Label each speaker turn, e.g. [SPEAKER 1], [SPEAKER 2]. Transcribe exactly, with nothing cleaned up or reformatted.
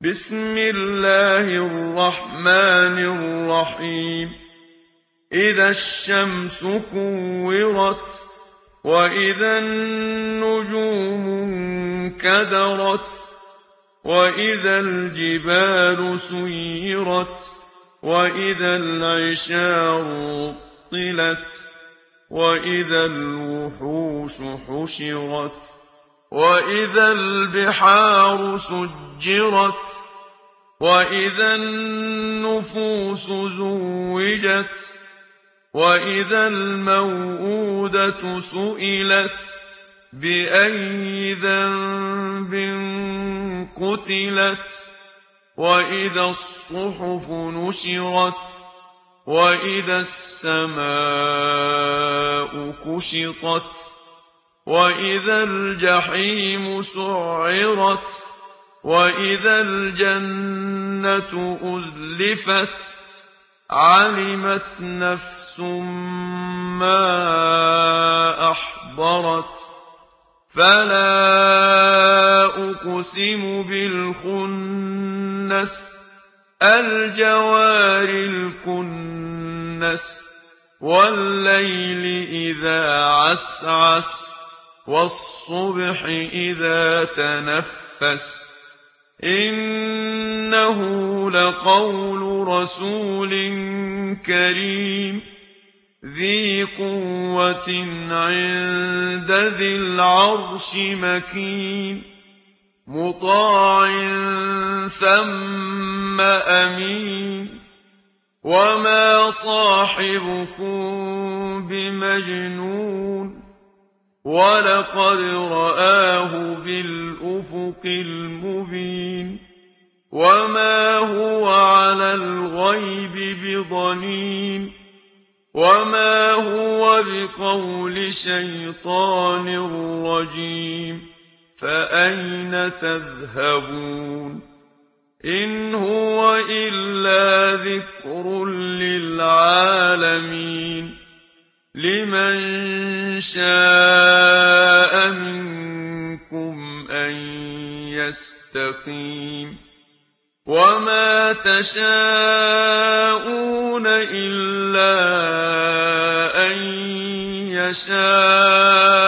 [SPEAKER 1] بسم الله الرحمن الرحيم إذا الشمس كورت وإذا النجوم انكدرت وإذا الجبال سيرت وإذا العشار عطلت وإذا الوحوش حشرت وإذا البحار سجرت وإذا النفوس زوجت وإذا الموءودة سئلت بأي ذنب قتلت وإذا الصحف نشرت وإذا السماء كشطت وإذا الجحيم سعرت وإذا الجنة أزلفت علمت نفس ما أحضرت فلا أقسم بالخنس الجوار الكنس والليل إذا عسعس والصبح إذا تنفس إنه لقول رسول كريم ذي قوة عند ذي العرش مكين مطاع ثم أمين وما صاحبكم بمجنون ولقد رآه بالأفق المبين وما هو على الغيب بضنين وما هو بقول شيطان رجيم فأين تذهبون إن هو إلا ذكر للعالمين لمن شاء منكم أن يستقيم وما تشاءون إلا أن يشاء